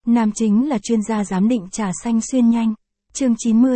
Nam chính là chuyên gia giám định trà xanh xuyên nhanh. Chương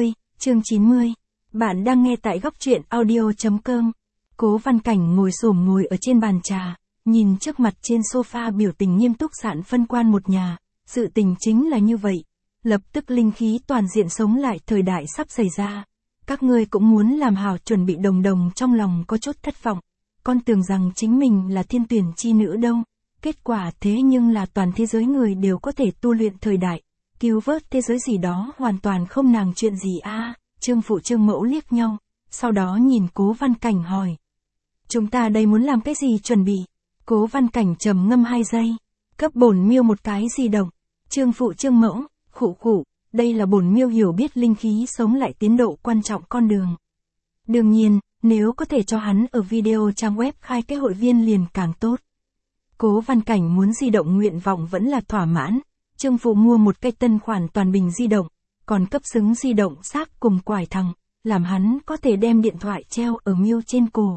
90. Bạn đang nghe tại góc truyện audio.com. Cố Văn Cảnh ngồi ở trên bàn trà, nhìn trước mặt trên sofa biểu tình nghiêm túc Sạn phân quan một nhà. Sự tình chính là như vậy. Lập tức linh khí toàn diện sống lại thời đại sắp xảy ra. Các ngươi cũng muốn làm hảo chuẩn bị. Đồng Đồng trong lòng có chút thất vọng. Con tưởng rằng chính mình là thiên tuyển chi nữ đâu. Kết quả thế nhưng là toàn thế giới người đều có thể tu luyện thời đại. Cứu vớt thế giới gì đó hoàn toàn không nàng chuyện gì a. Trương phụ Trương mẫu liếc nhau. Sau đó nhìn Cố Văn Cảnh hỏi. Chúng ta đây muốn làm cái gì chuẩn bị? Cố Văn Cảnh trầm ngâm 2 giây. Cấp bổn miêu một cái di động. Trương phụ Trương mẫu, khụ, đây là bổn miêu hiểu biết linh khí sống lại tiến độ quan trọng con đường. Đương nhiên, nếu có thể cho hắn ở video trang web khai cái hội viên liền càng tốt. Cố Văn Cảnh muốn di động nguyện vọng vẫn là thỏa mãn. Trương phụ mua một cái tân khoản toàn bình di động, còn cấp xứng di động xác cùng quải thằng, làm hắn có thể đem điện thoại treo ở miêu trên cổ.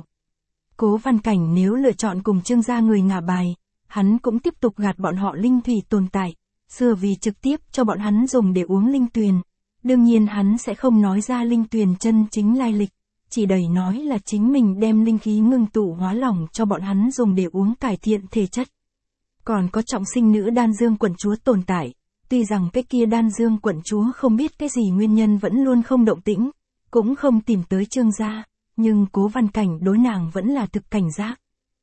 Cố Văn Cảnh nếu lựa chọn cùng Trương gia người ngả bài, hắn cũng tiếp tục gạt bọn họ linh thủy tồn tại, xưa vì trực tiếp cho bọn hắn dùng để uống linh tuyền. Đương nhiên hắn sẽ không nói ra linh tuyền chân chính lai lịch, chỉ đầy nói là chính mình đem linh khí ngưng tụ hóa lỏng cho bọn hắn dùng để uống cải thiện thể chất. Còn có trọng sinh nữ đan dương quận chúa tồn tại, tuy rằng cái kia đan dương quận chúa không biết cái gì nguyên nhân vẫn luôn không động tĩnh, cũng không tìm tới Trương gia, nhưng Cố Văn Cảnh đối nàng vẫn là thực cảnh giác.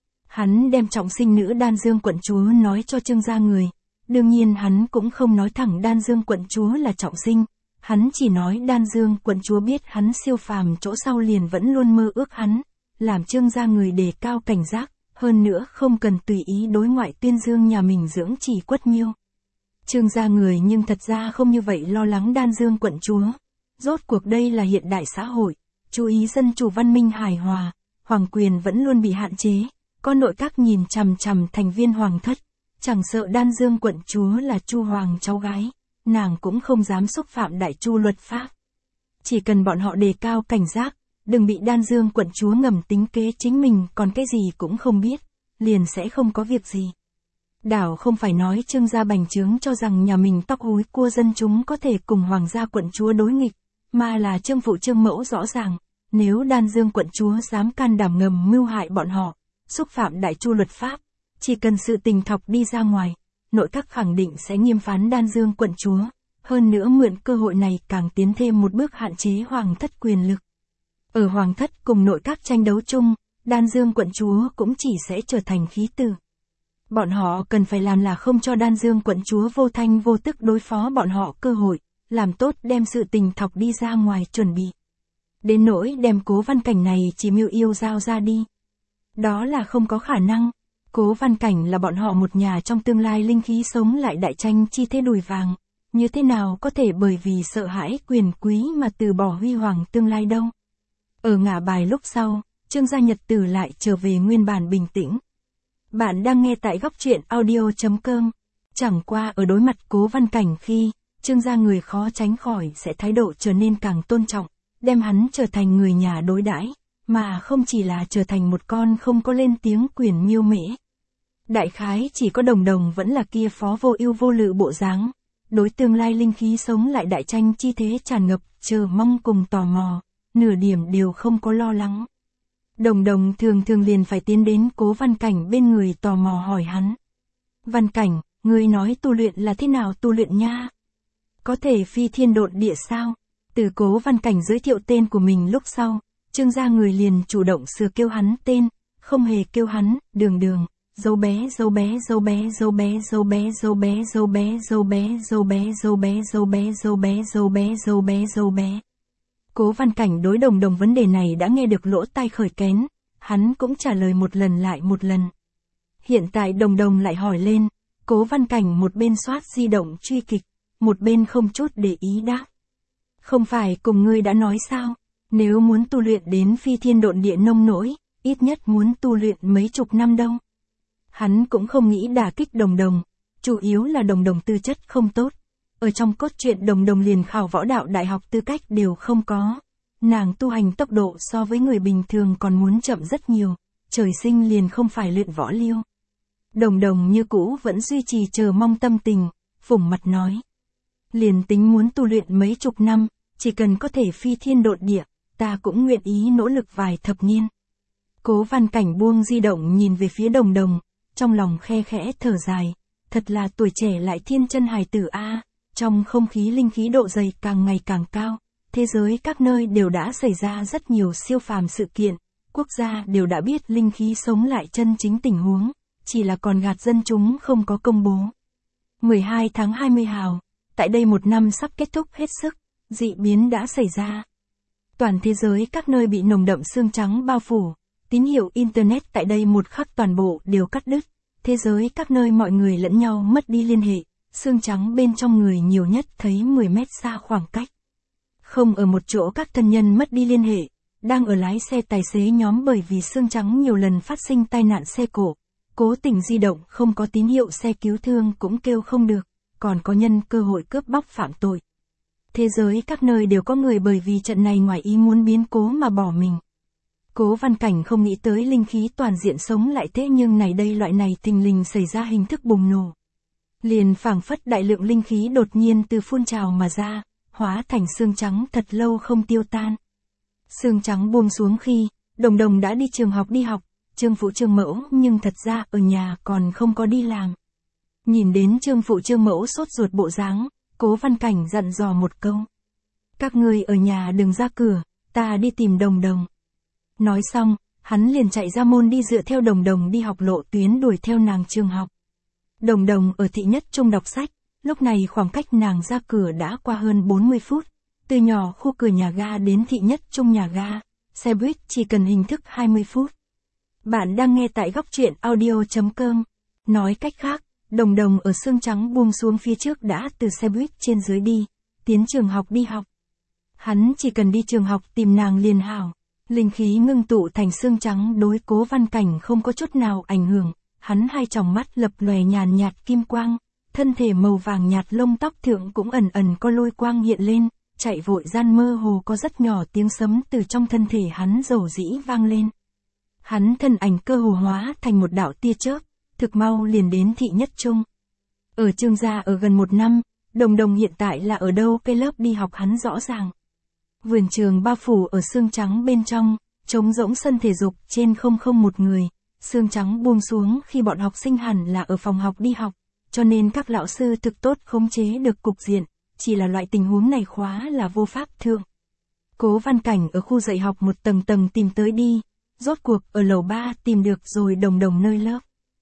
Hắn đem trọng sinh nữ đan dương quận chúa nói cho Trương gia người, đương nhiên hắn cũng không nói thẳng đan dương quận chúa là trọng sinh, hắn chỉ nói đan dương quận chúa biết hắn siêu phàm chỗ sau liền vẫn luôn mơ ước hắn, làm Trương gia người đề cao cảnh giác, hơn nữa không cần tùy ý đối ngoại tuyên dương nhà mình dưỡng chỉ quất miêu. Trương gia người nhưng thật ra không như vậy lo lắng đan dương quận chúa. Rốt cuộc đây là hiện đại xã hội, chú ý dân chủ văn minh hài hòa, hoàng quyền vẫn luôn bị hạn chế, có nội các nhìn chằm chằm thành viên hoàng thất, chẳng sợ đan dương quận chúa là Chu hoàng cháu gái, nàng cũng không dám xúc phạm đại chu luật pháp. Chỉ cần bọn họ đề cao cảnh giác, đừng bị đan dương quận chúa ngầm tính kế chính mình còn cái gì cũng không biết, liền sẽ không có việc gì. Đảo không phải nói Trương gia bành trướng cho rằng nhà mình tóc húi cua dân chúng có thể cùng hoàng gia quận chúa đối nghịch, mà là Trương phụ Trương mẫu rõ ràng, nếu đan dương quận chúa dám can đảm ngầm mưu hại bọn họ, xúc phạm đại chu luật pháp, chỉ cần sự tình thọc đi ra ngoài, nội các khẳng định sẽ nghiêm phán đan dương quận chúa, hơn nữa mượn cơ hội này càng tiến thêm một bước hạn chế hoàng thất quyền lực. Ở hoàng thất cùng nội các tranh đấu chung, đan dương quận chúa cũng chỉ sẽ trở thành khí tử. Bọn họ cần phải làm là không cho đan dương quận chúa vô thanh vô tức đối phó bọn họ cơ hội, làm tốt đem sự tình thọc đi ra ngoài chuẩn bị. Đến nỗi đem Cố Văn Cảnh này chỉ mưu yêu giao ra đi. Đó là không có khả năng. Cố Văn Cảnh là bọn họ một nhà trong tương lai linh khí sống lại đại tranh chi thế đùi vàng. Như thế nào có thể bởi vì sợ hãi quyền quý mà từ bỏ huy hoàng tương lai đâu. Ở ngả bài lúc sau, Trương gia nhật tử lại trở về nguyên bản bình tĩnh. Bạn đang nghe tại góc truyện audio.com. Chẳng qua ở đối mặt Cố Văn Cảnh khi, Trương gia người khó tránh khỏi sẽ thái độ trở nên càng tôn trọng, đem hắn trở thành người nhà đối đãi, mà không chỉ là trở thành một con không có lên tiếng quyền miêu mễ. Đại khái chỉ có Đồng Đồng vẫn là kia phó vô ưu vô lự bộ dáng, đối tương lai linh khí sống lại đại tranh chi thế tràn ngập, chờ mong cùng tò mò, nửa điểm đều không có lo lắng. Đồng Đồng thường liền phải tiến đến Cố Văn Cảnh bên người tò mò hỏi hắn. Văn Cảnh, ngươi nói tu luyện là thế nào tu luyện nha? Có thể phi thiên độn địa sao? Từ Cố Văn Cảnh giới thiệu tên của mình lúc sau, Trương gia người liền chủ động sửa kêu hắn tên, không hề kêu hắn Đường, dâu bé. Cố Văn Cảnh đối Đồng Đồng vấn đề này đã nghe được lỗ tai khởi kén, hắn cũng trả lời một lần lại một lần. Hiện tại Đồng Đồng lại hỏi lên, Cố Văn Cảnh một bên soát di động truy kịch, một bên không chút để ý đáp. Không phải cùng ngươi đã nói sao, nếu muốn tu luyện đến phi thiên độn địa nông nỗi, ít nhất muốn tu luyện mấy chục năm đâu. Hắn cũng không nghĩ đả kích Đồng Đồng, chủ yếu là Đồng Đồng tư chất không tốt. Ở trong cốt truyện Đồng Đồng liền khảo võ đạo đại học tư cách đều không có. Nàng tu hành tốc độ so với người bình thường còn muốn chậm rất nhiều, trời sinh liền không phải luyện võ liêu. Đồng Đồng như cũ vẫn duy trì chờ mong tâm tình, phủng mặt nói. Liền tính muốn tu luyện mấy chục năm, chỉ cần có thể phi thiên độn địa, ta cũng nguyện ý nỗ lực vài thập niên. Cố Văn Cảnh buông di động nhìn về phía Đồng Đồng, trong lòng khe khẽ thở dài, thật là tuổi trẻ lại thiên chân hài tử a. Trong không khí linh khí độ dày càng ngày càng cao, thế giới các nơi đều đã xảy ra rất nhiều siêu phàm sự kiện, quốc gia đều đã biết linh khí sống lại chân chính tình huống, chỉ là còn gạt dân chúng không có công bố. 12 tháng 20 hào, tại đây một năm sắp kết thúc hết sức, dị biến đã xảy ra. Toàn thế giới các nơi bị nồng đậm sương trắng bao phủ, tín hiệu Internet tại đây một khắc toàn bộ đều cắt đứt, thế giới các nơi mọi người lẫn nhau mất đi liên hệ, sương trắng bên trong người nhiều nhất thấy 10 mét xa khoảng cách. Không ở một chỗ các thân nhân mất đi liên hệ, đang ở lái xe tài xế nhóm bởi vì sương trắng nhiều lần phát sinh tai nạn xe cộ, cố tình di động không có tín hiệu xe cứu thương cũng kêu không được, còn có nhân cơ hội cướp bóc phạm tội. Thế giới các nơi đều có người bởi vì trận này ngoài ý muốn biến cố mà bỏ mình. Cố Văn Cảnh không nghĩ tới linh khí toàn diện sống lại thế nhưng này đây loại này thình lình xảy ra hình thức bùng nổ. Liền phảng phất đại lượng linh khí đột nhiên từ phun trào mà ra, hóa thành sương trắng thật lâu không tiêu tan. Sương trắng buông xuống khi, Đồng Đồng đã đi trường học đi học, Trương Phụ Trương Mẫu nhưng thật ra ở nhà còn không có đi làm. Nhìn đến Trương Phụ Trương Mẫu sốt ruột bộ dáng, Cố Văn Cảnh dặn dò một câu. Các ngươi ở nhà đừng ra cửa, ta đi tìm Đồng Đồng. Nói xong, hắn liền chạy ra môn đi dựa theo Đồng Đồng đi học lộ tuyến đuổi theo nàng trường học. Đồng Đồng ở thị nhất trung đọc sách, lúc này khoảng cách nàng ra cửa đã qua hơn 40 phút. Từ nhỏ khu cửa nhà ga đến thị nhất trung nhà ga, xe buýt chỉ cần hình thức 20 phút. Bạn đang nghe tại góc truyện audio.com. Nói cách khác, Đồng Đồng ở sương trắng buông xuống phía trước đã từ xe buýt trên dưới đi, tiến trường học đi học. Hắn chỉ cần đi trường học tìm nàng liền hảo. Linh khí ngưng tụ thành sương trắng đối Cố Văn Cảnh không có chút nào ảnh hưởng, hắn hai tròng mắt lập lòe nhàn nhạt kim quang, thân thể màu vàng nhạt lông tóc thượng cũng ẩn ẩn có lôi quang hiện lên, chạy vội gian mơ hồ có rất nhỏ tiếng sấm từ trong thân thể hắn rầu rĩ vang lên. Hắn thân ảnh cơ hồ hóa thành một đạo tia chớp, thực mau liền đến thị nhất trung. Ở Trương gia ở gần 1 năm, Đồng Đồng hiện tại là ở đâu cái lớp đi học hắn rõ ràng. Vườn trường bao phủ ở sương trắng bên trong, trống rỗng sân thể dục trên không một người, sương trắng buông xuống khi bọn học sinh hẳn là ở phòng học đi học, cho nên các lão sư thực tốt khống chế được cục diện, chỉ là loại tình huống này khóa là vô pháp thượng. Cố Văn Cảnh ở khu dạy học một tầng tìm tới đi, rốt cuộc ở lầu 3 tìm được rồi Đồng Đồng nơi lớp.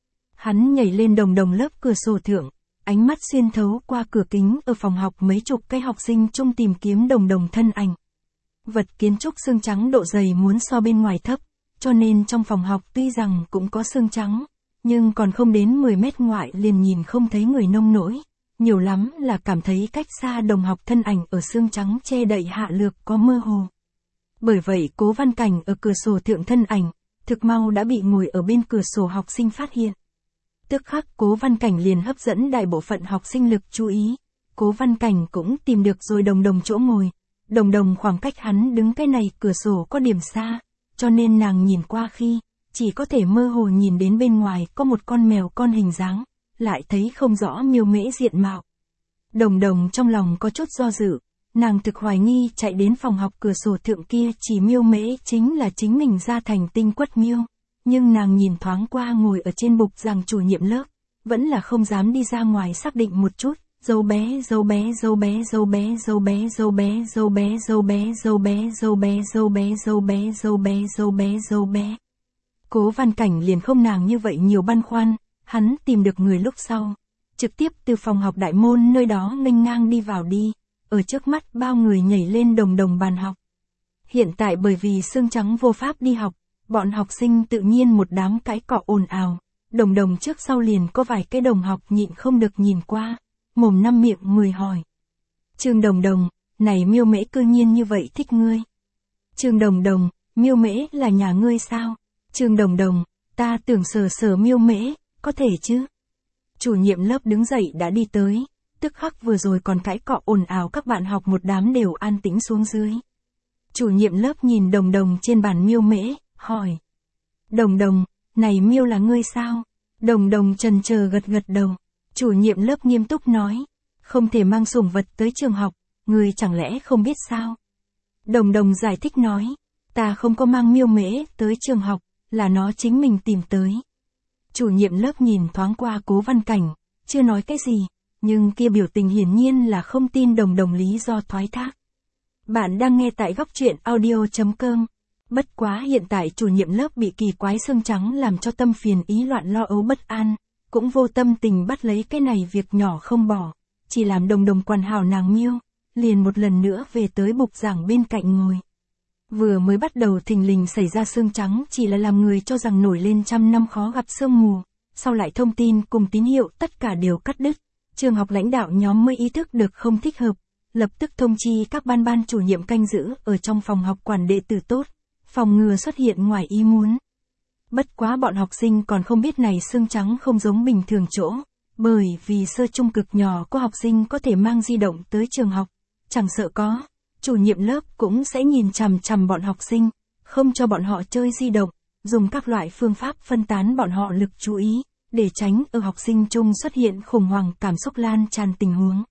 Hắn nhảy lên Đồng Đồng lớp cửa sổ thượng, ánh mắt xuyên thấu qua cửa kính ở phòng học mấy chục cái học sinh chung tìm kiếm Đồng Đồng thân ảnh. Vật kiến trúc sương trắng độ dày muốn so bên ngoài thấp, cho nên trong phòng học tuy rằng cũng có sương trắng, nhưng còn không đến 10 mét ngoại liền nhìn không thấy người nông nỗi, nhiều lắm là cảm thấy cách xa đồng học thân ảnh ở sương trắng che đậy hạ lược có mơ hồ. Bởi vậy Cố Văn Cảnh ở cửa sổ thượng thân ảnh, thực mau đã bị ngồi ở bên cửa sổ học sinh phát hiện. Tức khắc Cố Văn Cảnh liền hấp dẫn đại bộ phận học sinh lực chú ý, Cố Văn Cảnh cũng tìm được rồi Đồng Đồng chỗ ngồi. Đồng Đồng khoảng cách hắn đứng cái này cửa sổ có điểm xa, cho nên nàng nhìn qua khi, chỉ có thể mơ hồ nhìn đến bên ngoài có một con mèo con hình dáng, lại thấy không rõ miêu mễ diện mạo. Đồng Đồng trong lòng có chút do dự, nàng thực hoài nghi chạy đến phòng học cửa sổ thượng kia chỉ miêu mễ chính là chính mình ra thành Tinh Quất miêu, nhưng nàng nhìn thoáng qua ngồi ở trên bục giảng chủ nhiệm lớp, vẫn là không dám đi ra ngoài xác định một chút. Dâu bé dâu bé dâu bé dâu bé dâu bé dâu bé dâu bé dâu bé dâu bé dâu bé dâu bé dâu bé dâu bé dâu bé dâu bé. Cố Văn Cảnh liền không nàng như vậy nhiều băn khoăn, hắn tìm được người lúc sau, trực tiếp từ phòng học đại môn nơi đó nghênh ngang đi vào đi, ở trước mắt bao người nhảy lên Đồng Đồng bàn học. Hiện tại bởi vì sương trắng vô pháp đi học, bọn học sinh tự nhiên một đám cái cọ ồn ào, Đồng Đồng trước sau liền có vài cái đồng học nhịn không được nhìn qua. Mồm năm miệng mười hỏi. Trương Đồng Đồng, này miêu mễ cư nhiên như vậy thích ngươi. Trương Đồng Đồng, miêu mễ là nhà ngươi sao? Trương Đồng Đồng, ta tưởng sờ miêu mễ, có thể chứ? Chủ nhiệm lớp đứng dậy đã đi tới, tức khắc vừa rồi còn cãi cọ ồn ào các bạn học một đám đều an tĩnh xuống dưới. Chủ nhiệm lớp nhìn Đồng Đồng trên bàn miêu mễ, hỏi. Đồng Đồng, này miêu là ngươi sao? Đồng Đồng chần chờ gật đầu. Chủ nhiệm lớp nghiêm túc nói, Không thể mang sủng vật tới trường học, người chẳng lẽ không biết sao? Đồng Đồng giải thích nói, ta không có mang miêu mễ tới trường học, là nó chính mình tìm tới. Chủ nhiệm lớp nhìn thoáng qua Cố Văn Cảnh, chưa nói cái gì, nhưng kia biểu tình hiển nhiên là không tin Đồng Đồng lý do thoái thác. Bạn đang nghe tại góc truyện audio.com. Bất quá hiện tại chủ nhiệm lớp bị kỳ quái xương trắng làm cho tâm phiền ý loạn lo âu bất an, cũng vô tâm tình bắt lấy cái này việc nhỏ không bỏ, chỉ làm Đồng Đồng quản hảo nàng miêu, liền một lần nữa về tới bục giảng bên cạnh ngồi. Vừa mới bắt đầu thình lình xảy ra xương trắng chỉ là làm người cho rằng nổi lên trăm năm khó gặp sương mù, sau lại thông tin cùng tín hiệu tất cả đều cắt đứt, trường học lãnh đạo nhóm mới ý thức được không thích hợp, lập tức thông chi các ban chủ nhiệm canh giữ ở trong phòng học quản đệ tử tốt, phòng ngừa xuất hiện ngoài ý muốn. Bất quá bọn học sinh còn không biết này xương trắng không giống bình thường chỗ, bởi vì sơ trung cực nhỏ có học sinh có thể mang di động tới trường học, chẳng sợ có, chủ nhiệm lớp cũng sẽ nhìn chằm chằm bọn học sinh, không cho bọn họ chơi di động, dùng các loại phương pháp phân tán bọn họ lực chú ý, để tránh ở học sinh chung xuất hiện khủng hoảng cảm xúc lan tràn tình huống.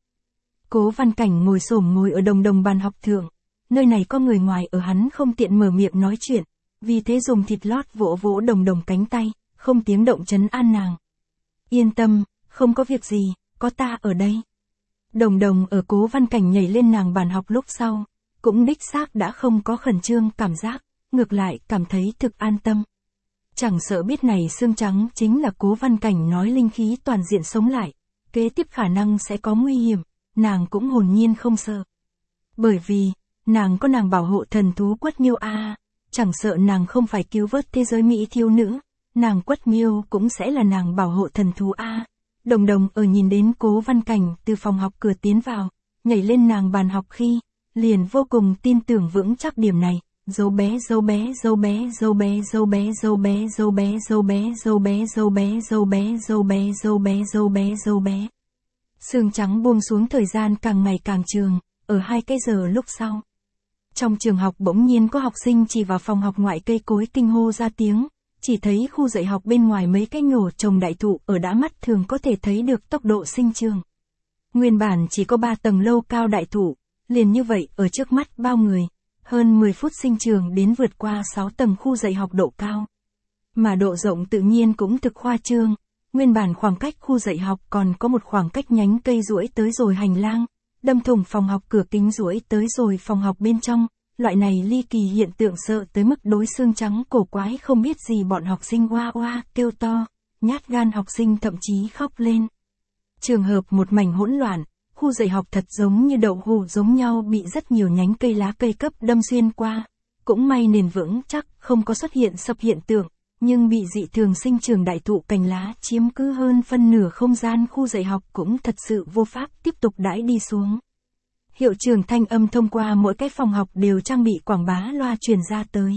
Cố Văn Cảnh ngồi ở Đồng Đồng bàn học thượng, nơi này có người ngoài ở hắn không tiện mở miệng nói chuyện, vì thế dùng thịt lót vỗ vỗ Đồng Đồng cánh tay, không tiếng động trấn an nàng. Yên tâm, không có việc gì, có ta ở đây. Đồng Đồng ở Cố Văn Cảnh nhảy lên nàng bàn học lúc sau, cũng đích xác đã không có khẩn trương cảm giác, ngược lại cảm thấy thực an tâm. Chẳng sợ biết này xương trắng chính là Cố Văn Cảnh nói linh khí toàn diện sống lại, kế tiếp khả năng sẽ có nguy hiểm, nàng cũng hồn nhiên không sợ. Bởi vì, nàng có nàng bảo hộ thần thú Quất Miêu a, chẳng sợ nàng không phải cứu vớt thế giới mỹ thiếu nữ, nàng Quất Miêu cũng sẽ là nàng bảo hộ thần thú a. Đồng Đồng ở nhìn đến Cố Văn Cảnh từ phòng học cửa tiến vào, nhảy lên nàng bàn học khi, liền vô cùng tin tưởng vững chắc điểm này. Dấu bé dấu bé dấu bé dấu bé dấu bé dấu bé dấu bé dấu bé dấu bé dấu bé dấu bé dấu bé dấu bé dấu bé dấu bé. Sương trắng buông xuống thời gian càng ngày càng trường, ở 2 cái giờ lúc sau. Trong trường học bỗng nhiên có học sinh chỉ vào phòng học ngoại cây cối kinh hô ra tiếng, chỉ thấy khu dạy học bên ngoài mấy cái nhổ trồng đại thụ ở đã mắt thường có thể thấy được tốc độ sinh trường. Nguyên bản chỉ có 3 tầng lâu cao đại thụ, liền như vậy ở trước mắt bao người. Hơn 10 phút sinh trường đến vượt qua 6 tầng khu dạy học độ cao. Mà độ rộng tự nhiên cũng thực khoa trương, nguyên bản khoảng cách khu dạy học còn có một khoảng cách nhánh cây duỗi tới rồi hành lang, đâm thủng phòng học cửa kính duỗi tới rồi phòng học bên trong, loại này ly kỳ hiện tượng sợ tới mức đối xương trắng cổ quái không biết gì bọn học sinh oa oa kêu to, nhát gan học sinh thậm chí khóc lên. Trường hợp một mảnh hỗn loạn. Khu dạy học thật giống như đậu hũ giống nhau bị rất nhiều nhánh cây lá cây cấp đâm xuyên qua. Cũng may nền vững chắc không có xuất hiện sập hiện tượng, nhưng bị dị thường sinh trưởng đại thụ cành lá chiếm cứ hơn phân nửa không gian khu dạy học cũng thật sự vô pháp tiếp tục đãi đi xuống. Hiệu trưởng thanh âm thông qua mỗi cái phòng học đều trang bị quảng bá loa truyền ra tới.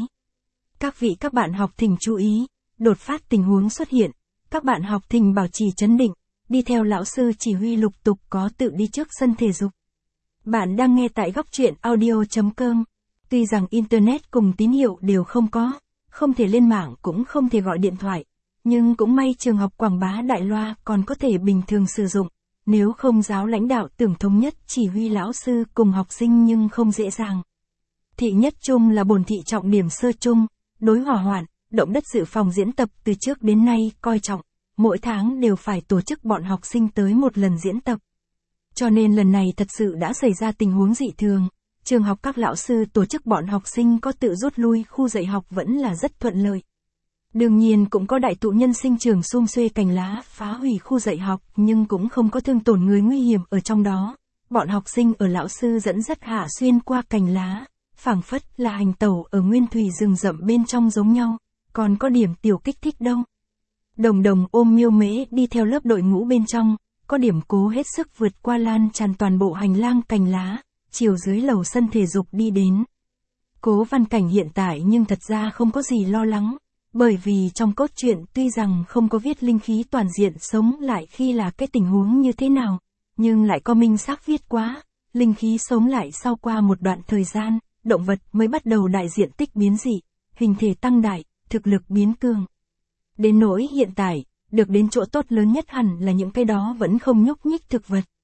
Các bạn học thỉnh chú ý, đột phát tình huống xuất hiện, các bạn học thỉnh bảo trì trấn định. Đi theo lão sư chỉ huy lục tục có tự đi trước sân thể dục. Bạn đang nghe tại góc truyện audio.com. Tuy rằng Internet cùng tín hiệu đều không có, không thể lên mạng cũng không thể gọi điện thoại, nhưng cũng may trường học quảng bá đại loa còn có thể bình thường sử dụng, nếu không giáo lãnh đạo tưởng thống nhất chỉ huy lão sư cùng học sinh nhưng không dễ dàng. Thị nhất trung là bổn thị trọng điểm sơ trung, đối hỏa hoạn, động đất dự phòng diễn tập từ trước đến nay coi trọng. Mỗi tháng đều phải tổ chức bọn học sinh tới một lần diễn tập. Cho nên lần này thật sự đã xảy ra tình huống dị thường, trường học các lão sư tổ chức bọn học sinh có tự rút lui khu dạy học vẫn là rất thuận lợi. Đương nhiên cũng có đại thụ nhân sinh trường sum xuê cành lá phá hủy khu dạy học nhưng cũng không có thương tổn người nguy hiểm ở trong đó. Bọn học sinh ở lão sư dẫn dắt hạ xuyên qua cành lá, phảng phất là hành tẩu ở nguyên thủy rừng rậm bên trong giống nhau, còn có điểm tiểu kích thích đâu. Đồng Đồng ôm miêu mễ đi theo lớp đội ngũ bên trong, có điểm cố hết sức vượt qua lan tràn toàn bộ hành lang cành lá, chiều dưới lầu sân thể dục đi đến. Cố Văn Cảnh hiện tại nhưng thật ra không có gì lo lắng, bởi vì trong cốt truyện tuy rằng không có viết linh khí toàn diện sống lại khi là cái tình huống như thế nào, nhưng lại có minh xác viết quá, linh khí sống lại sau qua một đoạn thời gian, động vật mới bắt đầu đại diện tích biến dị, hình thể tăng đại, thực lực biến cường. Đến nỗi hiện tại, được đến chỗ tốt lớn nhất hẳn là những cái đó vẫn không nhúc nhích thực vật.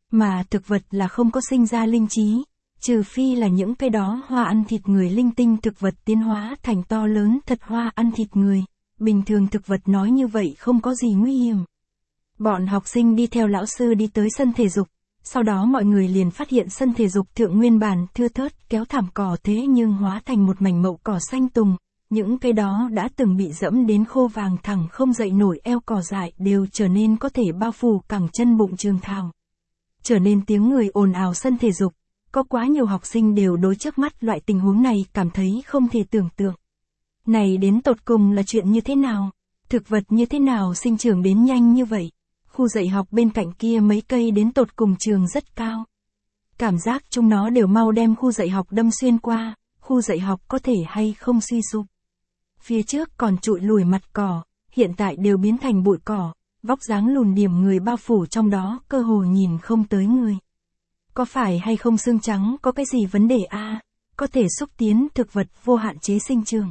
Mà thực vật là không có sinh ra linh trí, trừ phi là những cái đó hoa ăn thịt người linh tinh thực vật tiến hóa thành to lớn thật hoa ăn thịt người. Bình thường thực vật nói như vậy không có gì nguy hiểm. Bọn học sinh đi theo lão sư đi tới sân thể dục, sau đó mọi người liền phát hiện sân thể dục thượng nguyên bản thưa thớt kéo thảm cỏ thế nhưng hóa thành một mảnh mậu cỏ xanh tùng, những cây đó đã từng bị dẫm đến khô vàng thẳng không dậy nổi eo cỏ dại đều trở nên có thể bao phủ cẳng chân bụng trường thảo. Trở nên tiếng người ồn ào sân thể dục, có quá nhiều học sinh đều đối trước mắt loại tình huống này cảm thấy không thể tưởng tượng. Này đến tột cùng là chuyện như thế nào? Thực vật như thế nào sinh trưởng đến nhanh như vậy? Khu dạy học bên cạnh kia mấy cây đến tột cùng trường rất cao. Cảm giác chúng nó đều mau đem khu dạy học đâm xuyên qua, khu dạy học có thể hay không suy sụp. Phía trước còn trụi lùi mặt cỏ, hiện tại đều biến thành bụi cỏ, vóc dáng lùn điểm người bao phủ trong đó cơ hồ nhìn không tới người. Có phải hay không xương trắng có cái gì vấn đề a? Có thể xúc tiến thực vật vô hạn chế sinh trưởng.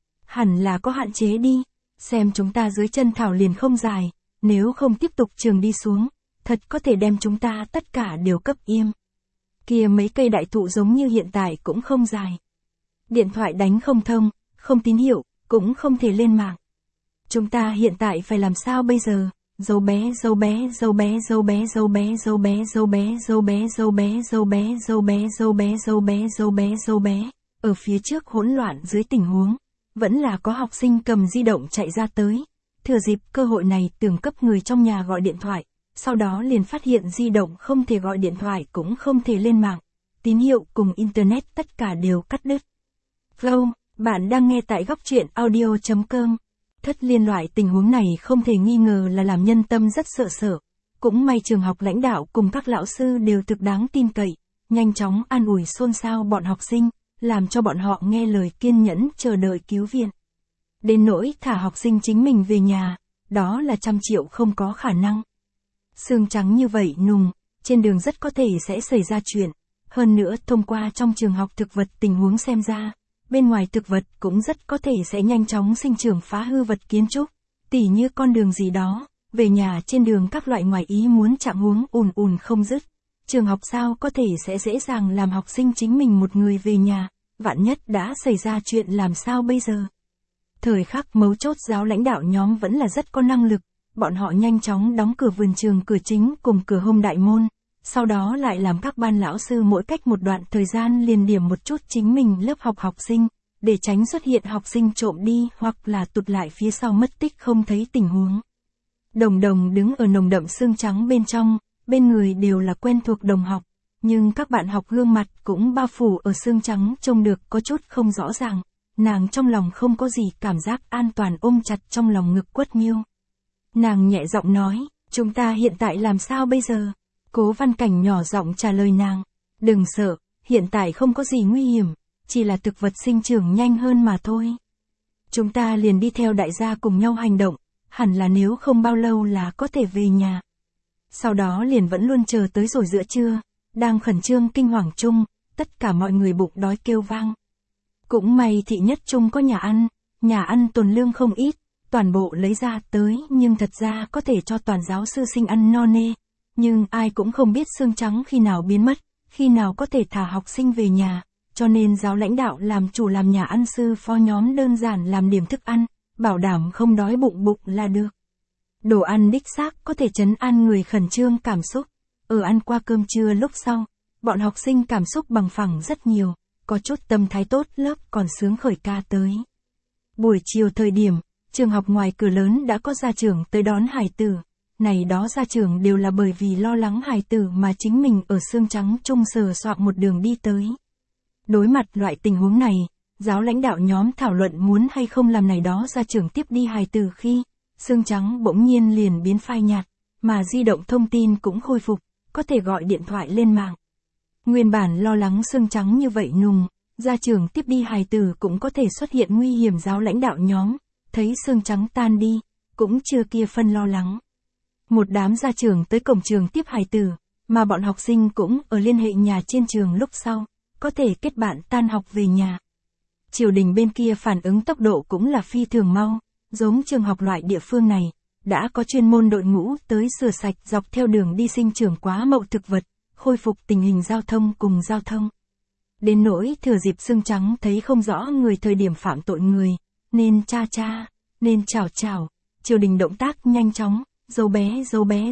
Hẳn là có hạn chế đi, xem chúng ta dưới chân thảo liền không dài, nếu không tiếp tục trường đi xuống, thật có thể đem chúng ta tất cả đều cấp im. Kia mấy cây đại thụ giống như hiện tại cũng không dài. Điện thoại đánh không thông, không tín hiệu, cũng không thể lên mạng. Chúng ta hiện tại phải làm sao bây giờ? Dấu bé, dấu bé, dấu bé, dấu bé, dấu bé, dấu bé, dấu bé, dấu bé, dấu bé, dấu bé, dấu bé, dấu bé, dấu bé, dấu bé, dấu bé. Ở phía trước hỗn loạn dưới tình huống, vẫn là có học sinh cầm di động chạy ra tới. Thừa dịp cơ hội này tưởng cấp người trong nhà gọi điện thoại, sau đó liền phát hiện di động không thể gọi điện thoại cũng không thể lên mạng. Tín hiệu cùng internet tất cả đều cắt đứt. Flow, bạn đang nghe tại góc truyện audio.com. Thất liên loại tình huống này không thể nghi ngờ là làm nhân tâm rất sợ. Cũng may trường học lãnh đạo cùng các lão sư đều thực đáng tin cậy, nhanh chóng an ủi xôn xao bọn học sinh, làm cho bọn họ nghe lời kiên nhẫn chờ đợi cứu viện. Đến nỗi thả học sinh chính mình về nhà, đó là 100 triệu không có khả năng. Sương trắng như vậy nùng, trên đường rất có thể sẽ xảy ra chuyện. Hơn nữa thông qua trong trường học thực vật tình huống xem ra, bên ngoài thực vật cũng rất có thể sẽ nhanh chóng sinh trưởng phá hư vật kiến trúc, tỉ như con đường gì đó, về nhà trên đường các loại ngoài ý muốn trạng huống ùn ùn không dứt. Trường học sao có thể sẽ dễ dàng làm học sinh chính mình một người về nhà, vạn nhất đã xảy ra chuyện làm sao bây giờ. Thời khắc mấu chốt giáo lãnh đạo nhóm vẫn là rất có năng lực, bọn họ nhanh chóng đóng cửa vườn trường cửa chính cùng cửa hông đại môn, sau đó lại làm các ban lão sư mỗi cách một đoạn thời gian liền điểm một chút chính mình lớp học sinh, để tránh xuất hiện học sinh trộm đi hoặc là tụt lại phía sau mất tích không thấy tình huống. Đồng Đồng đứng ở nồng đậm sương trắng bên trong, bên người đều là quen thuộc đồng học, nhưng các bạn học gương mặt cũng bao phủ ở sương trắng trông được có chút không rõ ràng. Nàng trong lòng không có gì cảm giác an toàn ôm chặt trong lòng ngực Quất Miêu. Nàng nhẹ giọng nói, chúng ta hiện tại làm sao bây giờ? Cố Văn Cảnh nhỏ giọng trả lời nàng, đừng sợ, hiện tại không có gì nguy hiểm, chỉ là thực vật sinh trưởng nhanh hơn mà thôi. Chúng ta liền đi theo đại gia cùng nhau hành động, hẳn là nếu không bao lâu là có thể về nhà. Sau đó liền vẫn luôn chờ tới rồi giữa trưa, đang khẩn trương kinh hoàng chung, tất cả mọi người bụng đói kêu vang. Cũng may thị nhất chung có nhà ăn tồn lương không ít, toàn bộ lấy ra tới nhưng thật ra có thể cho toàn giáo sư sinh ăn no nê. Nhưng ai cũng không biết sương trắng khi nào biến mất, khi nào có thể thả học sinh về nhà, cho nên giáo lãnh đạo làm chủ làm nhà ăn sư phó nhóm đơn giản làm điểm thức ăn, bảo đảm không đói bụng là được. Đồ ăn đích xác có thể trấn an người khẩn trương cảm xúc. Ở ăn qua cơm trưa lúc sau, bọn học sinh cảm xúc bằng phẳng rất nhiều, có chút tâm thái tốt lớp còn sướng khởi ca tới. Buổi chiều thời điểm, trường học ngoài cửa lớn đã có gia trưởng tới đón hài tử. Này đó gia trưởng đều là bởi vì lo lắng hài tử mà chính mình ở sương trắng chung sờ soạng một đường đi tới. Đối mặt loại tình huống này, giáo lãnh đạo nhóm thảo luận muốn hay không làm này đó gia trưởng tiếp đi hài tử khi, sương trắng bỗng nhiên liền biến phai nhạt, mà di động thông tin cũng khôi phục, có thể gọi điện thoại lên mạng. Nguyên bản lo lắng sương trắng như vậy nùng, gia trưởng tiếp đi hài tử cũng có thể xuất hiện nguy hiểm giáo lãnh đạo nhóm, thấy sương trắng tan đi, cũng chưa kia phân lo lắng. Một đám gia trưởng tới cổng trường tiếp hài tử, mà bọn học sinh cũng ở liên hệ nhà trên trường lúc sau, có thể kết bạn tan học về nhà. Triều đình bên kia phản ứng tốc độ cũng là phi thường mau, giống trường học loại địa phương này, đã có chuyên môn đội ngũ tới sửa sạch dọc theo đường đi sinh trưởng quá mậu thực vật, khôi phục tình hình giao thông cùng giao thông. Đến nỗi thừa dịp sương trắng thấy không rõ người thời điểm phạm tội người, nên nên chào, triều đình động tác nhanh chóng, dâu bé.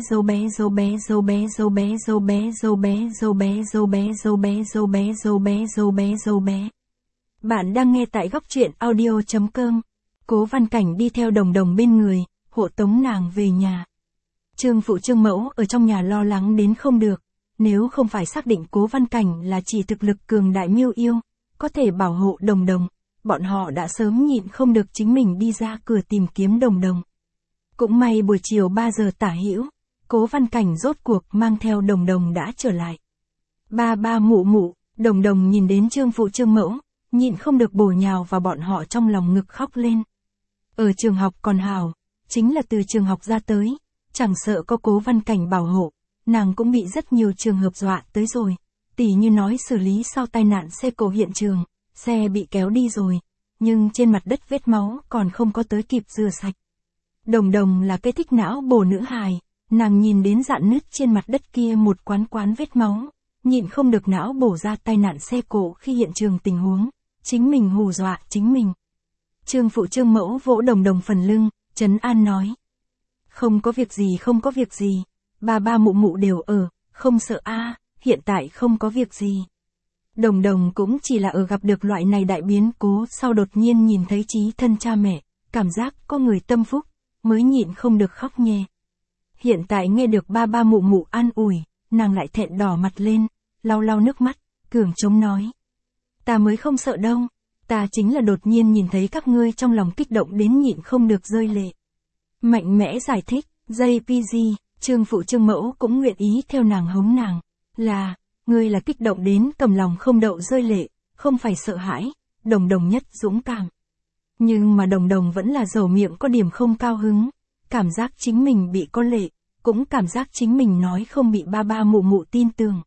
Bạn đang nghe tại góc truyện audio.com. Cố Văn Cảnh đi theo Đồng Đồng bên người, hộ tống nàng về nhà. Trương phụ Trương mẫu ở trong nhà lo lắng đến không được, nếu không phải xác định Cố Văn Cảnh là chỉ thực lực cường đại miêu yêu, có thể bảo hộ Đồng Đồng, bọn họ đã sớm nhịn không được chính mình đi ra cửa tìm kiếm Đồng Đồng. Cũng may buổi chiều 3 giờ tả hữu, Cố Văn Cảnh rốt cuộc mang theo Đồng Đồng đã trở lại. Ba mụ, Đồng Đồng nhìn đến Trương phụ Trương mẫu, nhịn không được bổ nhào vào bọn họ trong lòng ngực khóc lên. Ở trường học còn hào, chính là từ trường học ra tới, chẳng sợ có Cố Văn Cảnh bảo hộ, nàng cũng bị rất nhiều trường hợp dọa tới rồi, tỉ như nói xử lý sau tai nạn xe cộ hiện trường, xe bị kéo đi rồi, nhưng trên mặt đất vết máu còn không có tới kịp rửa sạch. Đồng Đồng là cái thích não bổ nữ hài, nàng nhìn đến rạn nứt trên mặt đất kia một quán vết máu, nhịn không được não bổ ra tai nạn xe cộ khi hiện trường tình huống, chính mình hù dọa chính mình. Trương phụ Trương mẫu vỗ Đồng Đồng phần lưng, trấn an nói. Không có việc gì, ba mụ đều ở, không sợ hiện tại không có việc gì. Đồng Đồng cũng chỉ là ở gặp được loại này đại biến cố sau đột nhiên nhìn thấy chí thân cha mẹ, cảm giác có người tâm phúc, mới nhịn không được khóc nhè. Hiện tại nghe được ba mụ an ủi, nàng lại thẹn đỏ mặt lên, lau nước mắt, cường chống nói. Ta mới không sợ đâu, ta chính là đột nhiên nhìn thấy các ngươi trong lòng kích động đến nhịn không được rơi lệ. Mạnh mẽ giải thích, JPG, Trương phụ Trương mẫu cũng nguyện ý theo nàng hống nàng, là, ngươi là kích động đến cầm lòng không đậu rơi lệ, không phải sợ hãi, Đồng Đồng nhất dũng cảm. Nhưng mà Đồng Đồng vẫn là dầu miệng có điểm không cao hứng, cảm giác chính mình bị có lệ, cũng cảm giác chính mình nói không bị ba mụ tin tưởng.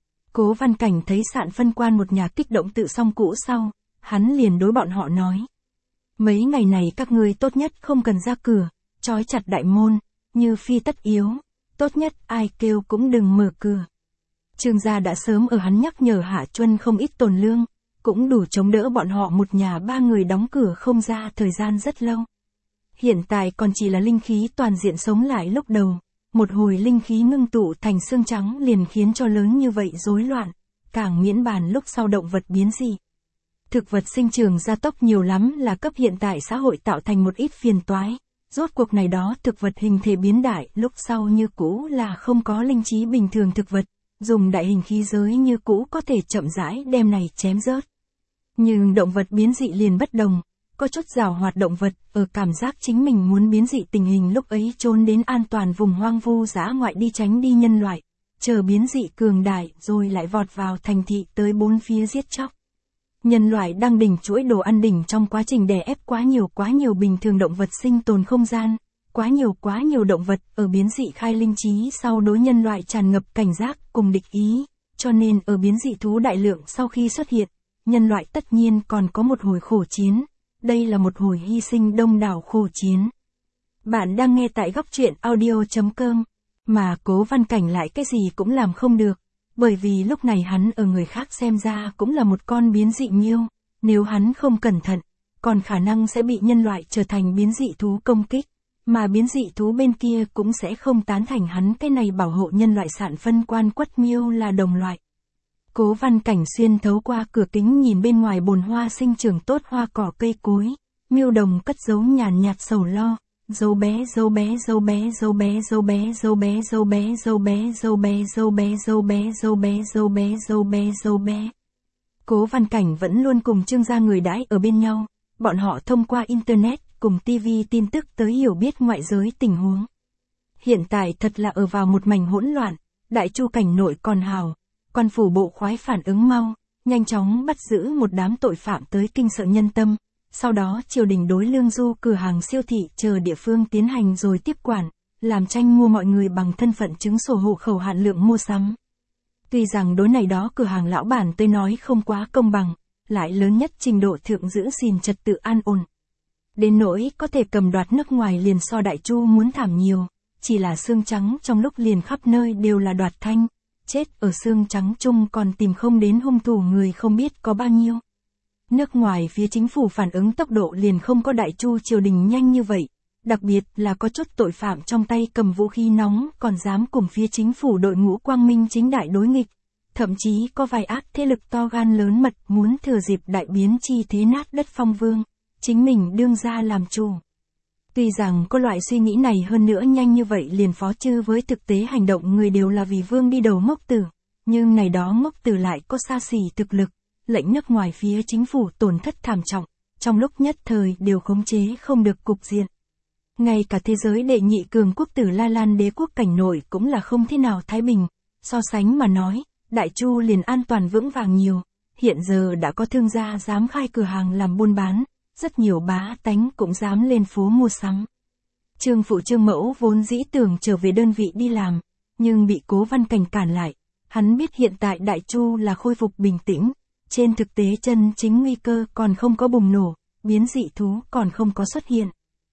Cố Văn Cảnh thấy Sạn Phân Quan một nhà kích động tự xong cũ sau, hắn liền đối bọn họ nói. Mấy ngày này các ngươi tốt nhất không cần ra cửa, trói chặt đại môn, như phi tất yếu, tốt nhất ai kêu cũng đừng mở cửa. Trương gia đã sớm ở hắn nhắc nhở Hạ Chuân không ít tồn lương, cũng đủ chống đỡ bọn họ một nhà 3 người đóng cửa không ra thời gian rất lâu. Hiện tại còn chỉ là linh khí toàn diện sống lại lúc đầu, một hồi linh khí ngưng tụ thành xương trắng liền khiến cho lớn như vậy rối loạn, càng miễn bàn lúc sau động vật biến dị. Thực vật sinh trưởng gia tốc nhiều lắm là cấp hiện tại xã hội tạo thành một ít phiền toái, rốt cuộc này đó thực vật hình thể biến đại lúc sau như cũ là không có linh trí bình thường thực vật, dùng đại hình khí giới như cũ có thể chậm rãi đem này chém rớt. Nhưng động vật biến dị liền bất đồng, có chút giàu hoạt động vật ở cảm giác chính mình muốn biến dị tình hình lúc ấy trốn đến an toàn vùng hoang vu dã ngoại đi tránh đi nhân loại, chờ biến dị cường đại rồi lại vọt vào thành thị tới bốn phía giết chóc. Nhân loại đang đỉnh chuỗi đồ ăn đỉnh trong quá trình đè ép quá nhiều bình thường động vật sinh tồn không gian, quá nhiều động vật ở biến dị khai linh trí sau đối nhân loại tràn ngập cảnh giác cùng địch ý, cho nên ở biến dị thú đại lượng sau khi xuất hiện, nhân loại tất nhiên còn có một hồi khổ chiến, đây là một hồi hy sinh đông đảo khổ chiến. Bạn đang nghe tại góc truyện audio.com, mà Cố Văn Cảnh lại cái gì cũng làm không được, bởi vì lúc này hắn ở người khác xem ra cũng là một con biến dị miêu, nếu hắn không cẩn thận, còn khả năng sẽ bị nhân loại trở thành biến dị thú công kích, mà biến dị thú bên kia cũng sẽ không tán thành hắn cái này bảo hộ nhân loại Sạn Phân Quan quất miêu là đồng loại. Cố Văn Cảnh xuyên thấu qua cửa kính nhìn bên ngoài bồn hoa sinh trưởng tốt hoa cỏ cây cối, miêu đồng cất giấu nhàn nhạt sầu lo, dâu bé. Cố Văn Cảnh vẫn luôn cùng Trương gia người đãi ở bên nhau, bọn họ thông qua internet cùng TV tin tức tới hiểu biết ngoại giới tình huống. Hiện tại thật là ở vào một mảnh hỗn loạn, đại chu cảnh nội còn hào. Quan phủ bộ khoái phản ứng mau, nhanh chóng bắt giữ một đám tội phạm tới kinh sợ nhân tâm, sau đó triều đình đối lương du cửa hàng siêu thị chờ địa phương tiến hành rồi tiếp quản, làm tranh mua mọi người bằng thân phận chứng sổ hộ khẩu hạn lượng mua sắm. Tuy rằng đối này đó cửa hàng lão bản tới nói không quá công bằng, lại lớn nhất trình độ thượng giữ gìn trật tự an ổn. Đến nỗi có thể cầm đoạt nước ngoài liền so Đại Chu muốn thảm nhiều, chỉ là xương trắng trong lúc liền khắp nơi đều là đoạt thanh, chết ở xương trắng chung còn tìm không đến hung thủ người không biết có bao nhiêu. Nước ngoài phía chính phủ phản ứng tốc độ liền không có Đại Chu triều đình nhanh như vậy, đặc biệt là có chút tội phạm trong tay cầm vũ khí nóng còn dám cùng phía chính phủ đội ngũ quang minh chính đại đối nghịch, thậm chí có vài ác thế lực to gan lớn mật muốn thừa dịp đại biến chi thế nát đất phong vương, chính mình đương ra làm chủ. Tuy rằng có loại suy nghĩ này hơn nữa nhanh như vậy liền phó chư với thực tế hành động người đều là vì vương đi đầu ngốc tử, nhưng này đó ngốc tử lại có xa xỉ thực lực, lệnh nước ngoài phía chính phủ tổn thất thảm trọng, trong lúc nhất thời đều khống chế không được cục diện. Ngay cả thế giới đệ nhị cường quốc tử La Lan đế quốc cảnh nội cũng là không thế nào thái bình, so sánh mà nói, Đại Chu liền an toàn vững vàng nhiều, hiện giờ đã có thương gia dám khai cửa hàng làm buôn bán, rất nhiều bá tánh cũng dám lên phố mua sắm. Trương phụ Trương Mẫu vốn dĩ tưởng trở về đơn vị đi làm, nhưng bị Cố Văn Cảnh cản lại, hắn biết hiện tại Đại Chu là khôi phục bình tĩnh, trên thực tế chân chính nguy cơ còn không có bùng nổ, biến dị thú còn không có xuất hiện.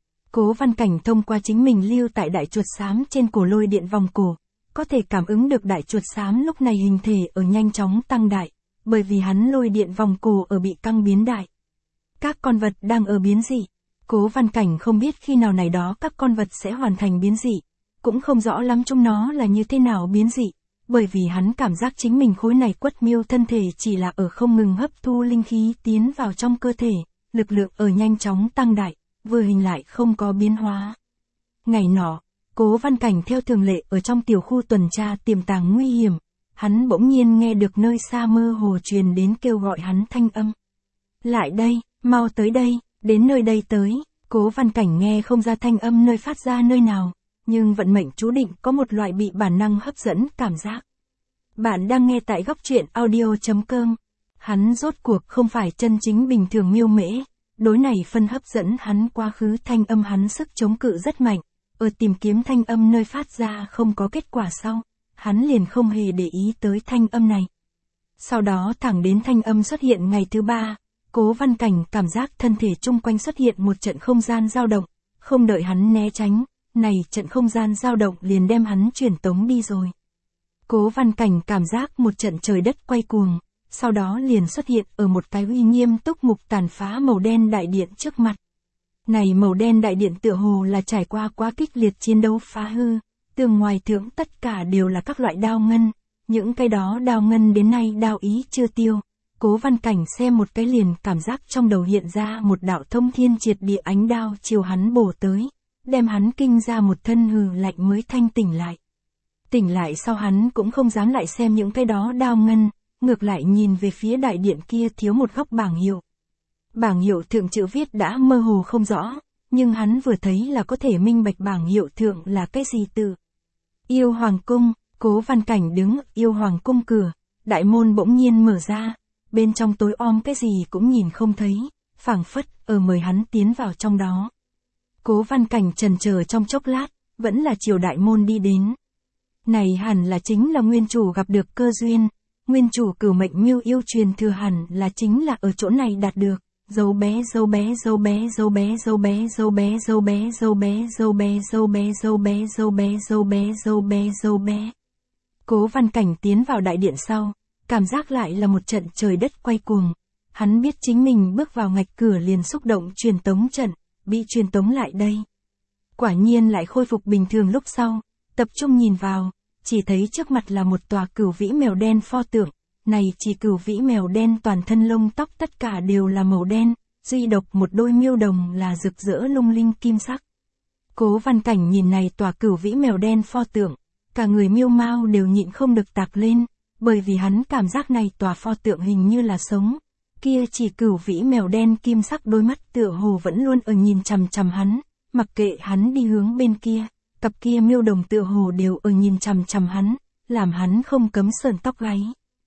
Cố Văn Cảnh thông qua chính mình lưu tại đại chuột xám trên cổ lôi điện vòng cổ, có thể cảm ứng được đại chuột xám lúc này hình thể ở nhanh chóng tăng đại, bởi vì hắn lôi điện vòng cổ ở bị căng biến đại. Các con vật đang ở biến dị. Cố Văn Cảnh không biết khi nào này đó các con vật sẽ hoàn thành biến dị, cũng không rõ lắm chúng nó là như thế nào biến dị, bởi vì hắn cảm giác chính mình khối này quất miêu thân thể chỉ là ở không ngừng hấp thu linh khí tiến vào trong cơ thể, lực lượng ở nhanh chóng tăng đại, vừa hình lại không có biến hóa. Ngày nọ, Cố Văn Cảnh theo thường lệ ở trong tiểu khu tuần tra tiềm tàng nguy hiểm, hắn bỗng nhiên nghe được nơi xa mơ hồ truyền đến kêu gọi hắn thanh âm. Lại đây, mau tới đây, đến nơi đây tới, Cố Văn Cảnh nghe không ra thanh âm nơi phát ra nơi nào, nhưng vận mệnh chú định có một loại bị bản năng hấp dẫn cảm giác. Bạn đang nghe tại góc truyện audio.com. Hắn rốt cuộc không phải chân chính bình thường miêu mễ, đối này phân hấp dẫn hắn quá khứ thanh âm hắn sức chống cự rất mạnh, ở tìm kiếm thanh âm nơi phát ra không có kết quả sau, hắn liền không hề để ý tới thanh âm này. Sau đó thẳng đến thanh âm xuất hiện ngày thứ 3, Cố Văn Cảnh cảm giác thân thể chung quanh xuất hiện một trận không gian dao động, không đợi hắn né tránh, này trận không gian dao động liền đem hắn truyền tống đi rồi. Cố Văn Cảnh cảm giác một trận trời đất quay cuồng, sau đó liền xuất hiện ở một cái uy nghiêm túc mục tàn phá màu đen đại điện trước mặt. Này màu đen đại điện tựa hồ là trải qua quá kịch liệt chiến đấu phá hư, tường ngoài thượng tất cả đều là các loại đao ngân, những cái đó đao ngân đến nay đao ý chưa tiêu. Cố Văn Cảnh xem một cái liền cảm giác trong đầu hiện ra một đạo thông thiên triệt địa ánh đao chiều hắn bổ tới, đem hắn kinh ra một thân hừ lạnh mới thanh tỉnh lại. Tỉnh lại sau hắn cũng không dám lại xem những cái đó đao ngân, ngược lại nhìn về phía đại điện kia thiếu một góc bảng hiệu. Bảng hiệu thượng chữ viết đã mơ hồ không rõ, nhưng hắn vừa thấy là có thể minh bạch bảng hiệu thượng là cái gì từ. Yêu Hoàng Cung, Cố Văn Cảnh đứng Yêu Hoàng Cung cửa, đại môn bỗng nhiên mở ra, bên trong tối om cái gì cũng nhìn không thấy, phảng phất ở mời hắn tiến vào trong đó. Cố Văn Cảnh chần chờ trong chốc lát, vẫn là chiều đại môn đi đến. Này hẳn là chính là nguyên chủ gặp được cơ duyên, nguyên chủ cửu mệnh miêu yêu truyền thừa hẳn là chính là ở chỗ này đạt được. Dấu bé dấu bé dấu bé dấu bé dấu bé dấu bé dấu bé dấu bé dấu bé dấu bé dấu bé dấu bé dấu bé dấu bé dấu bé. Cố Văn Cảnh tiến vào đại điện sau, cảm giác lại là một trận trời đất quay cuồng. Hắn biết chính mình bước vào ngạch cửa liền xúc động truyền tống trận, bị truyền tống lại đây. Quả nhiên lại khôi phục bình thường lúc sau, tập trung nhìn vào, chỉ thấy trước mặt là một tòa cửu vĩ mèo đen pho tượng. Này chỉ cửu vĩ mèo đen toàn thân lông tóc tất cả đều là màu đen, duy độc một đôi miêu đồng là rực rỡ lung linh kim sắc. Cố Văn Cảnh nhìn này tòa cửu vĩ mèo đen pho tượng, cả người miêu mao đều nhịn không được tạc lên, bởi vì hắn cảm giác này tòa pho tượng hình như là sống. Kia chỉ cửu vĩ mèo đen kim sắc đôi mắt tựa hồ vẫn luôn ở nhìn chằm chằm hắn, mặc kệ hắn đi hướng bên kia, cặp kia miêu đồng tựa hồ đều ở nhìn chằm chằm hắn, làm hắn không cấm sởn tóc gáy.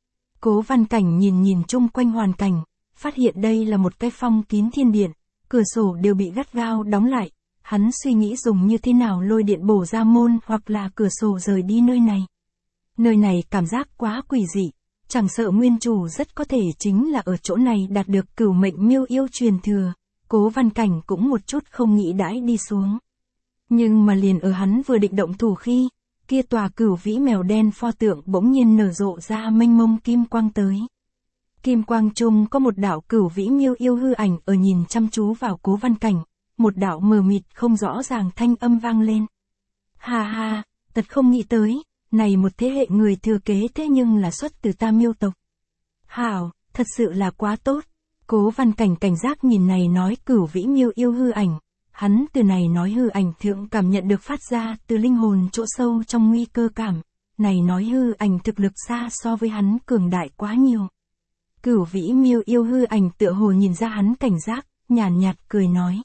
Cố Văn Cảnh nhìn chung quanh hoàn cảnh, phát hiện đây là một cái phong kín thiên điện, cửa sổ đều bị gắt gao đóng lại, hắn suy nghĩ dùng như thế nào lôi điện bổ ra môn hoặc là cửa sổ rời đi nơi này. Nơi này cảm giác quá quỷ dị, chẳng sợ nguyên chủ rất có thể chính là ở chỗ này đạt được cửu mệnh miêu yêu truyền thừa. Cố Văn Cảnh cũng một chút không nghĩ đãi đi xuống. Nhưng mà liền ở hắn vừa định động thủ khi, kia tòa cửu vĩ mèo đen pho tượng bỗng nhiên nở rộ ra mênh mông kim quang tới. Kim quang trung có một đạo cửu vĩ miêu yêu hư ảnh ở nhìn chăm chú vào Cố Văn Cảnh, một đạo mờ mịt không rõ ràng thanh âm vang lên. Ha ha, thật không nghĩ tới, này một thế hệ người thừa kế thế nhưng là xuất từ ta miêu tộc. Hảo, thật sự là quá tốt. Cố Văn Cảnh cảnh giác nhìn này nói cửu vĩ miêu yêu hư ảnh, hắn từ này nói hư ảnh thượng cảm nhận được phát ra từ linh hồn chỗ sâu trong nguy cơ cảm, này nói hư ảnh thực lực xa so với hắn cường đại quá nhiều. Cửu vĩ miêu yêu hư ảnh tựa hồ nhìn ra hắn cảnh giác, nhàn nhạt cười nói.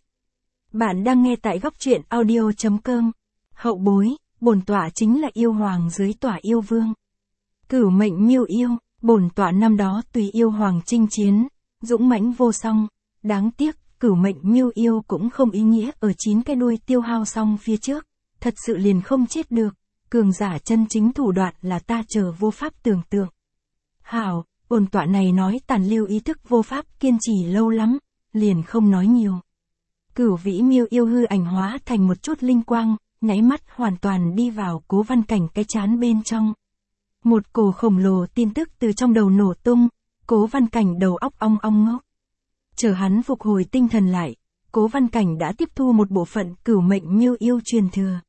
Bạn đang nghe tại góc truyện audio.com. Hậu bối, bổn tọa chính là yêu hoàng dưới tọa yêu vương. Cửu mệnh miêu yêu, bổn tọa năm đó tùy yêu hoàng chinh chiến, dũng mãnh vô song, đáng tiếc, cửu mệnh miêu yêu cũng không ý nghĩa ở 9 cái đuôi tiêu hao xong phía trước, thật sự liền không chết được, cường giả chân chính thủ đoạn là ta chờ vô pháp tưởng tượng. Hảo, bổn tọa này nói tàn lưu ý thức vô pháp kiên trì lâu lắm, liền không nói nhiều. Cửu vĩ miêu yêu hư ảnh hóa thành một chút linh quang, nháy mắt hoàn toàn đi vào Cố Văn Cảnh cái chán bên trong. Một cổ khổng lồ tin tức từ trong đầu nổ tung, Cố Văn Cảnh đầu óc ong ong ngốc. Chờ hắn phục hồi tinh thần lại, Cố Văn Cảnh đã tiếp thu một bộ phận cửu mệnh miêu yêu truyền thừa.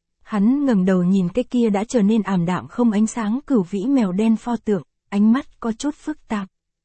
Hắn ngẩng đầu nhìn cái kia đã trở nên ảm đạm không ánh sáng cửu vĩ mèo đen pho tượng, ánh mắt có chút phức tạp.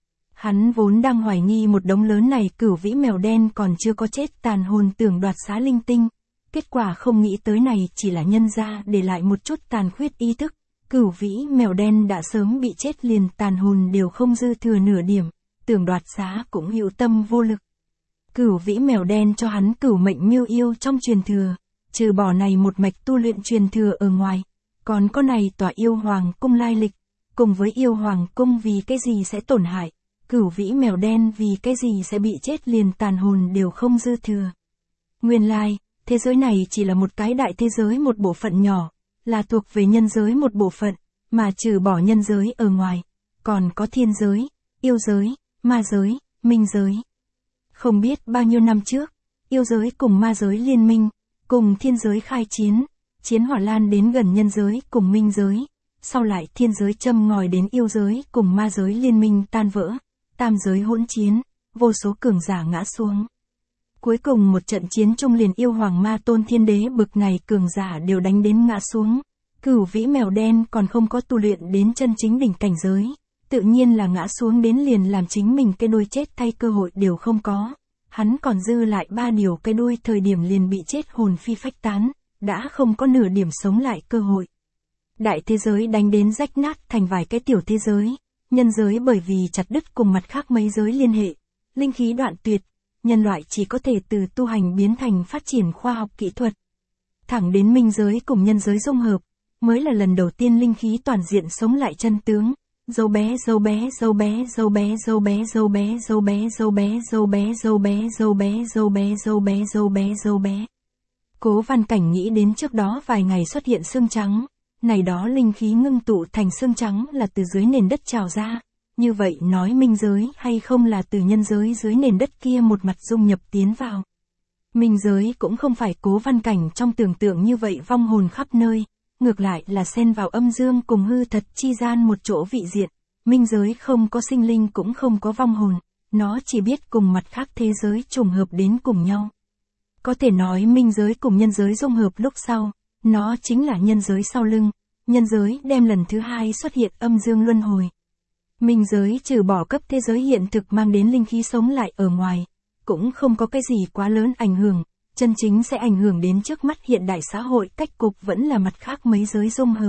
Hắn vốn đang hoài nghi một đống lớn này cửu vĩ mèo đen còn chưa có chết tàn hồn tưởng đoạt xá linh tinh, kết quả không nghĩ tới này chỉ là nhân ra để lại một chút tàn khuyết ý thức, cửu vĩ mèo đen đã sớm bị chết liền tàn hồn đều không dư thừa nửa điểm, tưởng đoạt xá cũng hữu tâm vô lực. Cửu vĩ mèo đen cho hắn cửu mệnh miêu yêu trong truyền thừa, trừ bỏ này một mạch tu luyện truyền thừa ở ngoài, còn có này tòa yêu hoàng cung lai lịch, cùng với yêu hoàng cung vì cái gì sẽ tổn hại, cửu vĩ mèo đen vì cái gì sẽ bị chết liền tàn hồn đều không dư thừa. Nguyên lai, thế giới này chỉ là một cái đại thế giới một bộ phận nhỏ, là thuộc về nhân giới một bộ phận, mà trừ bỏ nhân giới ở ngoài, còn có thiên giới, yêu giới, ma giới, minh giới. Không biết bao nhiêu năm trước, yêu giới cùng ma giới liên minh, cùng thiên giới khai chiến, chiến hỏa lan đến gần nhân giới cùng minh giới, sau lại thiên giới châm ngòi đến yêu giới cùng ma giới liên minh tan vỡ, tam giới hỗn chiến, vô số cường giả ngã xuống. Cuối cùng một trận chiến chung liền yêu hoàng ma tôn thiên đế bực này cường giả đều đánh đến ngã xuống, cửu vĩ mèo đen còn không có tu luyện đến chân chính đỉnh cảnh giới, tự nhiên là ngã xuống đến liền làm chính mình cái đuôi chết thay cơ hội đều không có, hắn còn dư lại 3 điều cái đuôi thời điểm liền bị chết hồn phi phách tán, đã không có nửa điểm sống lại cơ hội. Đại thế giới đánh đến rách nát thành vài cái tiểu thế giới, nhân giới bởi vì chặt đứt cùng mặt khác mấy giới liên hệ, linh khí đoạn tuyệt, nhân loại chỉ có thể từ tu hành biến thành phát triển khoa học kỹ thuật. Thẳng đến minh giới cùng nhân giới dung hợp, mới là lần đầu tiên linh khí toàn diện sống lại chân tướng. Dâu bé dâu bé dâu bé dâu bé dâu bé dâu bé dâu bé dâu bé dâu bé dâu bé dâu bé dâu bé dâu bé dâu bé dâu bé. Cố Văn Cảnh nghĩ đến trước đó vài ngày xuất hiện xương trắng, này đó linh khí ngưng tụ thành xương trắng là từ dưới nền đất trào ra, như vậy nói minh giới hay không là từ nhân giới dưới nền đất kia một mặt dung nhập tiến vào. Minh giới cũng không phải Cố Văn Cảnh trong tưởng tượng như vậy vong hồn khắp nơi, ngược lại là xen vào âm dương cùng hư thật chi gian một chỗ vị diện, minh giới không có sinh linh cũng không có vong hồn, nó chỉ biết cùng mặt khác thế giới trùng hợp đến cùng nhau. Có thể nói minh giới cùng nhân giới dung hợp lúc sau, nó chính là nhân giới sau lưng, nhân giới đem lần thứ hai xuất hiện âm dương luân hồi. Minh giới trừ bỏ cấp thế giới hiện thực mang đến linh khí sống lại ở ngoài, cũng không có cái gì quá lớn ảnh hưởng, chân chính sẽ ảnh hưởng đến trước mắt hiện đại xã hội cách cục vẫn là mặt khác mấy giới dung hợp.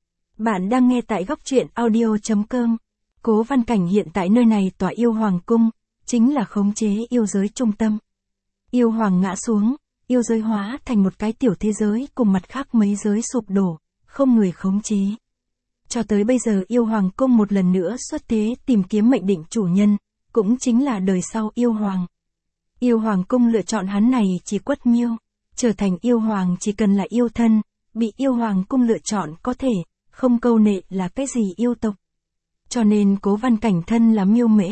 Bạn đang nghe tại góc truyện audio.com. Cố Văn Cảnh hiện tại nơi này tòa yêu hoàng cung, chính là khống chế yêu giới trung tâm. Yêu hoàng ngã xuống, yêu giới hóa thành một cái tiểu thế giới cùng mặt khác mấy giới sụp đổ, không người khống chế. Cho tới bây giờ yêu hoàng cung một lần nữa xuất thế tìm kiếm mệnh định chủ nhân, cũng chính là đời sau yêu hoàng. Yêu hoàng cung lựa chọn hắn này chỉ quất miêu, trở thành yêu hoàng chỉ cần là yêu thân, bị yêu hoàng cung lựa chọn có thể, không câu nệ là cái gì yêu tộc. Cho nên Cố Văn Cảnh thân là miêu mễ,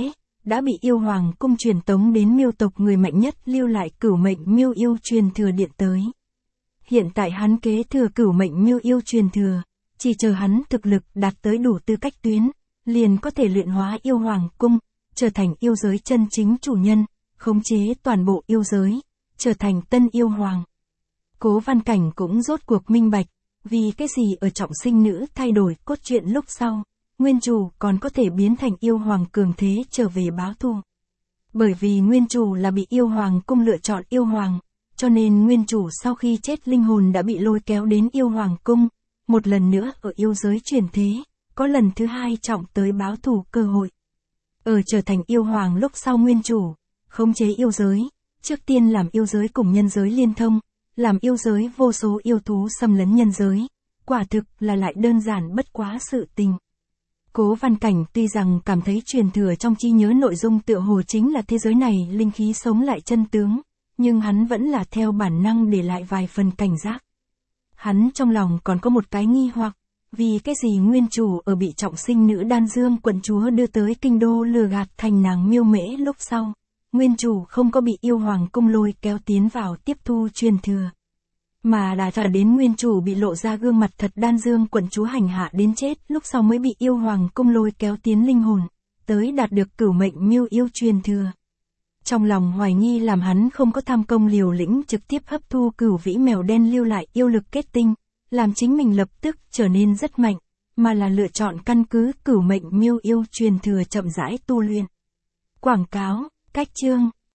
đã bị yêu hoàng cung truyền tống đến Miêu tộc người mạnh nhất lưu lại cửu mệnh Miêu yêu truyền thừa điện tới. Hiện tại hắn kế thừa cửu mệnh Miêu yêu truyền thừa, chỉ chờ hắn thực lực đạt tới đủ tư cách tuyến, liền có thể luyện hóa yêu hoàng cung, trở thành yêu giới chân chính chủ nhân, khống chế toàn bộ yêu giới, trở thành tân yêu hoàng. Cố Văn Cảnh cũng rốt cuộc minh bạch, vì cái gì ở trọng sinh nữ thay đổi cốt truyện lúc sau, nguyên chủ còn có thể biến thành yêu hoàng cường thế trở về báo thù. Bởi vì nguyên chủ là bị yêu hoàng cung lựa chọn yêu hoàng, cho nên nguyên chủ sau khi chết linh hồn đã bị lôi kéo đến yêu hoàng cung, một lần nữa ở yêu giới chuyển thế, có lần thứ hai trọng tới báo thù cơ hội. Ở trở thành yêu hoàng lúc sau nguyên chủ, khống chế yêu giới, trước tiên làm yêu giới cùng nhân giới liên thông, làm yêu giới vô số yêu thú xâm lấn nhân giới, quả thực là lại đơn giản bất quá sự tình. Cố Văn Cảnh tuy rằng cảm thấy truyền thừa trong trí nhớ nội dung tựa hồ chính là thế giới này linh khí sống lại chân tướng, nhưng hắn vẫn là theo bản năng để lại vài phần cảnh giác. Hắn trong lòng còn có một cái nghi hoặc, vì cái gì nguyên chủ ở bị trọng sinh nữ Đan Dương quận chúa đưa tới kinh đô lừa gạt thành nàng Miêu Mễ lúc sau, nguyên chủ không có bị yêu hoàng cung lôi kéo tiến vào tiếp thu truyền thừa, mà đã chờ đến nguyên chủ bị lộ ra gương mặt thật Đan Dương quận chúa hành hạ đến chết lúc sau mới bị yêu hoàng cung lôi kéo tiến linh hồn, tới đạt được cửu mệnh Miêu yêu truyền thừa. Trong lòng hoài nghi làm hắn không có tham công liều lĩnh trực tiếp hấp thu cửu vĩ mèo đen lưu lại yêu lực kết tinh, làm chính mình lập tức trở nên rất mạnh, mà là lựa chọn căn cứ cửu mệnh Miêu yêu truyền thừa chậm rãi tu luyện. Quảng cáo, cách chương